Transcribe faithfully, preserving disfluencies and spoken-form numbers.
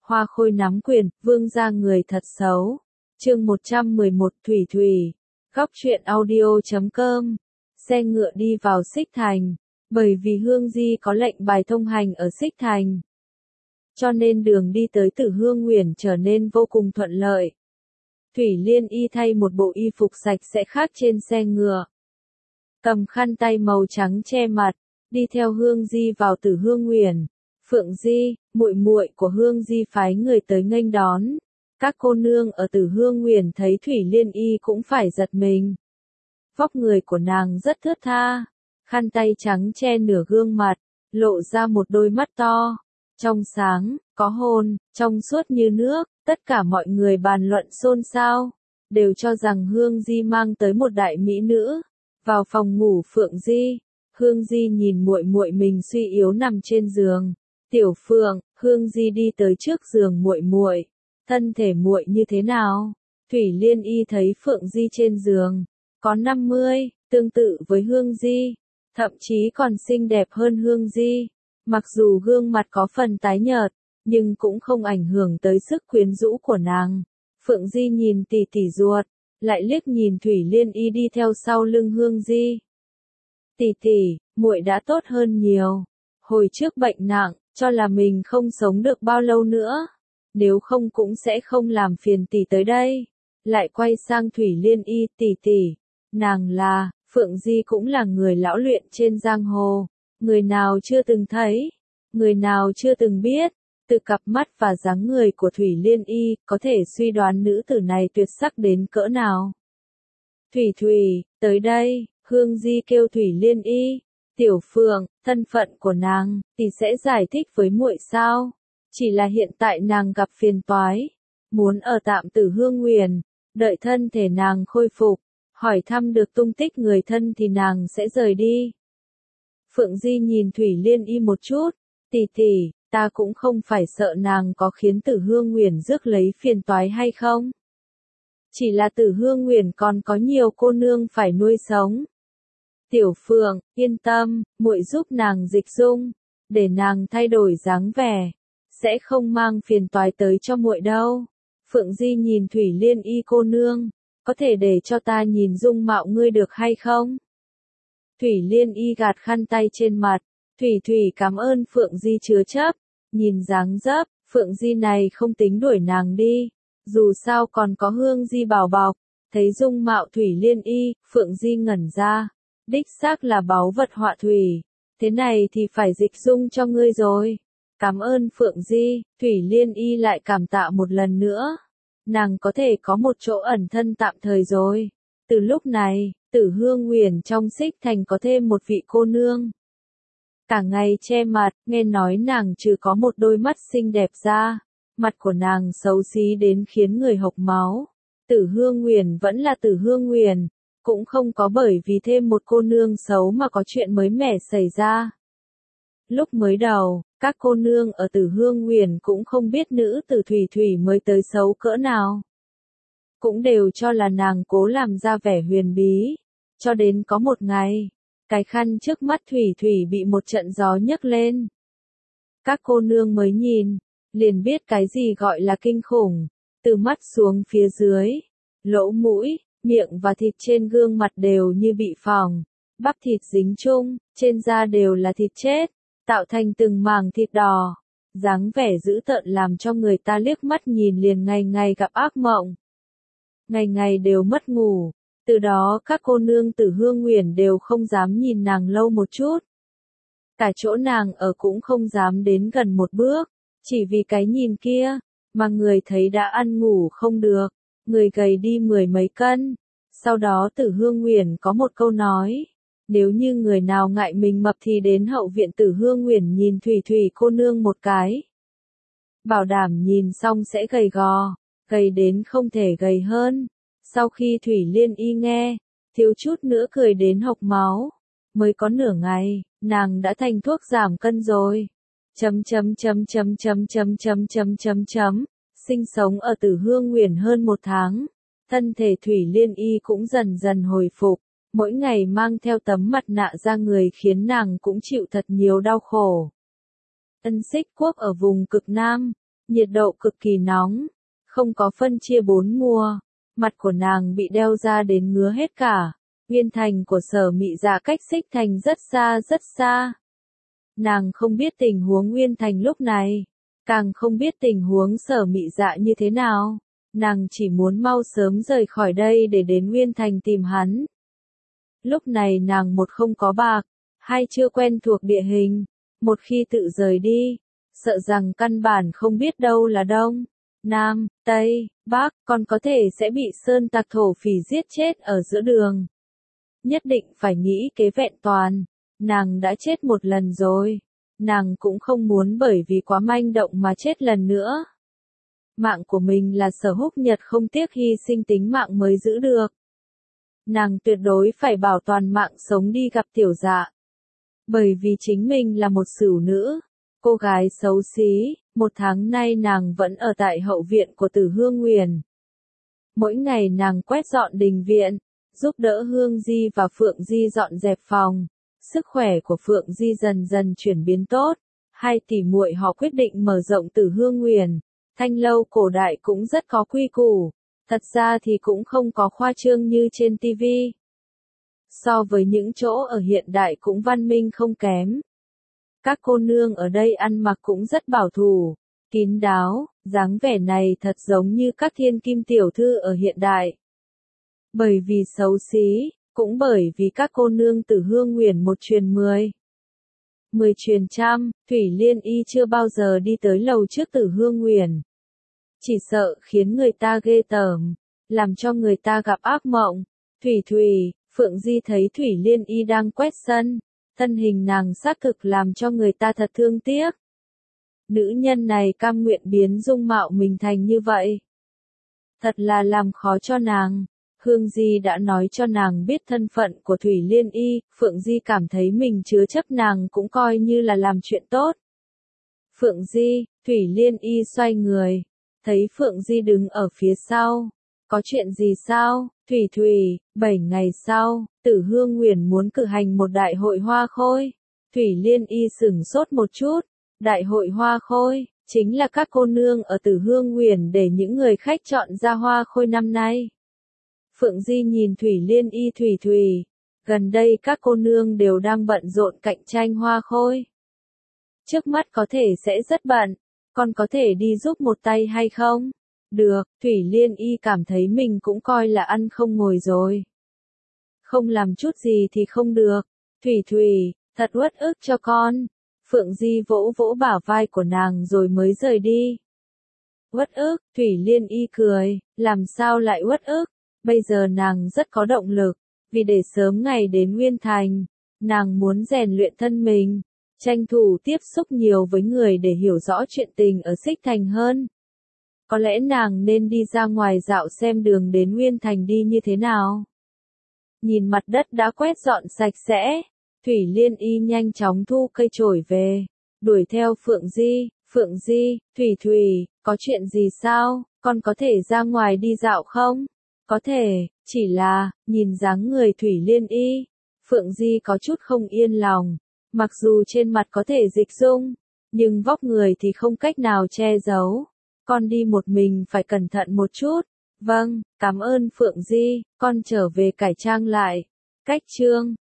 Hoa Khôi nắm quyền, vương gia người thật xấu. Chương một trăm mười một Thủy Thủy. Góc truyện audio chấm com. Xe ngựa đi vào Xích Thành. Bởi vì Hương Di có lệnh bài thông hành ở Xích Thành, cho nên đường đi tới Tử Hương Nguyền trở nên vô cùng thuận lợi. Thủy Liên Y thay một bộ y phục sạch sẽ khác trên xe ngựa, cầm khăn tay màu trắng che mặt, đi theo Hương Di vào Tử Hương Nguyền. Phượng Di, muội muội của Hương Di phái người tới nghênh đón. Các cô nương ở Tử Hương Nguyền thấy Thủy Liên Y cũng phải giật mình. Vóc người của nàng rất thướt tha, khăn tay trắng che nửa gương mặt, lộ ra một đôi mắt to, trong sáng, có hồn, trong suốt như nước. Tất cả mọi người bàn luận xôn xao, đều cho rằng Hương Di mang tới một đại mỹ nữ. Vào phòng ngủ Phượng Di, Hương Di nhìn muội muội mình suy yếu nằm trên giường. Tiểu Phượng, Hương Di đi tới trước giường muội muội, thân thể muội như thế nào? Thủy Liên Y thấy Phượng Di trên giường, có năm mươi, tương tự với Hương Di, thậm chí còn xinh đẹp hơn Hương Di. Mặc dù gương mặt có phần tái nhợt, nhưng cũng không ảnh hưởng tới sức quyến rũ của nàng. Phượng Di nhìn tỷ tỷ ruột, lại liếc nhìn Thủy Liên Y đi theo sau lưng Hương Di. Tỷ tỷ, muội đã tốt hơn nhiều. Hồi trước bệnh nặng, cho là mình không sống được bao lâu nữa, nếu không cũng sẽ không làm phiền tỷ tới đây. Lại quay sang Thủy Liên Y, tỷ tỷ, nàng là, Phượng Di cũng là người lão luyện trên giang hồ, người nào chưa từng thấy, người nào chưa từng biết. Từ cặp mắt và dáng người của Thủy Liên Y, có thể suy đoán nữ tử này tuyệt sắc đến cỡ nào. Thủy Thủy, tới đây, Hương Di kêu Thủy Liên Y. Tiểu Phượng, thân phận của nàng, thì sẽ giải thích với muội sao? Chỉ là hiện tại nàng gặp phiền toái, muốn ở tạm Tử Hương Nguyền, đợi thân thể nàng khôi phục, hỏi thăm được tung tích người thân thì nàng sẽ rời đi. Phượng Di nhìn Thủy Liên Y một chút, tỷ tỷ, ta cũng không phải sợ nàng có khiến Tử Hương Nguyền rước lấy phiền toái hay không. Chỉ là Tử Hương Nguyền còn có nhiều cô nương phải nuôi sống. Tiểu Phượng, yên tâm, muội giúp nàng dịch dung, để nàng thay đổi dáng vẻ, sẽ không mang phiền toái tới cho muội đâu. Phượng Di nhìn Thủy Liên Y cô nương, có thể để cho ta nhìn dung mạo ngươi được hay không? Thủy Liên Y gạt khăn tay trên mặt, Thủy Thủy cảm ơn Phượng Di chứa chấp, nhìn dáng dấp, Phượng Di này không tính đuổi nàng đi, dù sao còn có Hương Di bảo bọc. Thấy dung mạo Thủy Liên Y, Phượng Di ngẩn ra. Đích xác là báu vật họa thủy, thế này thì phải dịch dung cho ngươi rồi. Cảm ơn Phượng Di. Thủy Liên Y lại cảm tạ một lần nữa. Nàng có thể có một chỗ ẩn thân tạm thời rồi. Từ lúc này, Tử Hương Nguyền trong Xích Thành có thêm một vị cô nương. Cả ngày che mặt, nghe nói nàng trừ có một đôi mắt xinh đẹp ra, mặt của nàng xấu xí đến khiến người hộc máu. Tử Hương Nguyền vẫn là Tử Hương Nguyền, cũng không có bởi vì thêm một cô nương xấu mà có chuyện mới mẻ xảy ra. Lúc mới đầu, các cô nương ở Tử Hương Nguyền cũng không biết nữ tử Thủy Thủy mới tới xấu cỡ nào. Cũng đều cho là nàng cố làm ra vẻ huyền bí. Cho đến có một ngày, cái khăn trước mắt Thủy Thủy bị một trận gió nhấc lên. Các cô nương mới nhìn, liền biết cái gì gọi là kinh khủng. Từ mắt xuống phía dưới, lỗ mũi, miệng và thịt trên gương mặt đều như bị phỏng, bắp thịt dính chung, trên da đều là thịt chết, tạo thành từng mảng thịt đỏ. Dáng vẻ dữ tợn làm cho người ta liếc mắt nhìn liền ngày ngày gặp ác mộng. Ngày ngày đều mất ngủ, từ đó các cô nương Tử Hương Nguyền đều không dám nhìn nàng lâu một chút. Cả chỗ nàng ở cũng không dám đến gần một bước, chỉ vì cái nhìn kia, mà người thấy đã ăn ngủ không được. Người gầy đi mười mấy cân. Sau đó Tử Hương Nguyền có một câu nói, nếu như người nào ngại mình mập thì đến hậu viện Tử Hương Nguyền nhìn Thủy Thủy cô nương một cái. Bảo đảm nhìn xong sẽ gầy gò, gầy đến không thể gầy hơn. Sau khi Thủy Liên Y nghe, thiếu chút nữa cười đến hộc máu. Mới có nửa ngày, nàng đã thành thuốc giảm cân rồi. Chấm chấm chấm chấm chấm chấm chấm chấm chấm chấm. Sinh sống ở Tử Hương Nguyền hơn một tháng, thân thể Thủy Liên Y cũng dần dần hồi phục, mỗi ngày mang theo tấm mặt nạ ra người khiến nàng cũng chịu thật nhiều đau khổ. Ân Xích Quốc ở vùng cực Nam, nhiệt độ cực kỳ nóng, không có phân chia bốn mùa, mặt của nàng bị đeo ra đến ngứa hết cả. Nguyên thành của Sở Mị Dạ cách xích thành rất xa rất xa. Nàng không biết tình huống Nguyên thành lúc này, càng không biết tình huống Sở Mị Dạ như thế nào. Nàng chỉ muốn mau sớm rời khỏi đây để đến Nguyên thành tìm hắn. Lúc này nàng một không có bạc, hai chưa quen thuộc địa hình, một khi tự rời đi, sợ rằng căn bản không biết đâu là đông, nam, tây, bắc, còn có thể sẽ bị sơn tặc thổ phỉ giết chết ở giữa đường. Nhất định phải nghĩ kế vẹn toàn, nàng đã chết một lần rồi, nàng cũng không muốn bởi vì quá manh động mà chết lần nữa. Mạng của mình là Sở Húc Nhật không tiếc hy sinh tính mạng mới giữ được. Nàng tuyệt đối phải bảo toàn mạng sống đi gặp Tiểu Dạ. Bởi vì chính mình là một sửu nữ, cô gái xấu xí, một tháng nay nàng vẫn ở tại hậu viện của Tử Hương Nguyền. Mỗi ngày nàng quét dọn đình viện, giúp đỡ Hương Di và Phượng Di dọn dẹp phòng. Sức khỏe của Phượng Di dần dần chuyển biến tốt, hai tỷ muội họ quyết định mở rộng Tử Hương Nguyền. Thanh lâu cổ đại cũng rất có quy củ, thật ra thì cũng không có khoa trương như trên ti vi. So với những chỗ ở hiện đại cũng văn minh không kém. Các cô nương ở đây ăn mặc cũng rất bảo thủ, kín đáo, dáng vẻ này thật giống như các thiên kim tiểu thư ở hiện đại. Bởi vì xấu xí, cũng bởi vì các cô nương Tử Hương Nguyền một truyền mười. Mười truyền trăm, Thủy Liên Y chưa bao giờ đi tới lầu trước Tử Hương Nguyền. Chỉ sợ khiến người ta ghê tởm, làm cho người ta gặp ác mộng. Thủy Thủy, Phượng Di thấy Thủy Liên Y đang quét sân, thân hình nàng xác thực làm cho người ta thật thương tiếc. Nữ nhân này cam nguyện biến dung mạo mình thành như vậy. Thật là làm khó cho nàng. Hương Di đã nói cho nàng biết thân phận của Thủy Liên Y, Phượng Di cảm thấy mình chứa chấp nàng cũng coi như là làm chuyện tốt. Phượng Di, Thủy Liên Y xoay người, thấy Phượng Di đứng ở phía sau. Có chuyện gì sao, Thủy Thủy, bảy ngày sau, Tử Hương Nguyền muốn cử hành một đại hội hoa khôi. Thủy Liên Y sửng sốt một chút, đại hội hoa khôi, chính là các cô nương ở Tử Hương Nguyền để những người khách chọn ra hoa khôi năm nay. Phượng Di nhìn Thủy Liên Y Thủy Thủy, gần đây các cô nương đều đang bận rộn cạnh tranh hoa khôi. Trước mắt có thể sẽ rất bận, con có thể đi giúp một tay hay không? Được, Thủy Liên Y cảm thấy mình cũng coi là ăn không ngồi rồi. Không làm chút gì thì không được. Thủy Thủy, thật uất ức cho con. Phượng Di vỗ vỗ bả vai của nàng rồi mới rời đi. Uất ức, Thủy Liên Y cười, làm sao lại uất ức? Bây giờ nàng rất có động lực, vì để sớm ngày đến Nguyên Thành, nàng muốn rèn luyện thân mình, tranh thủ tiếp xúc nhiều với người để hiểu rõ chuyện tình ở Xích Thành hơn. Có lẽ nàng nên đi ra ngoài dạo xem đường đến Nguyên Thành đi như thế nào. Nhìn mặt đất đã quét dọn sạch sẽ, Thủy Liên Y nhanh chóng thu cây chổi về, đuổi theo Phượng Di. Phượng Di, Thủy Thủy, có chuyện gì sao, con có thể ra ngoài đi dạo không? Có thể, chỉ là, nhìn dáng người Thủy Liên Y, Phượng Di có chút không yên lòng, mặc dù trên mặt có thể dịch dung, nhưng vóc người thì không cách nào che giấu. Con đi một mình phải cẩn thận một chút. Vâng, cảm ơn Phượng Di, con trở về cải trang lại. Cách chương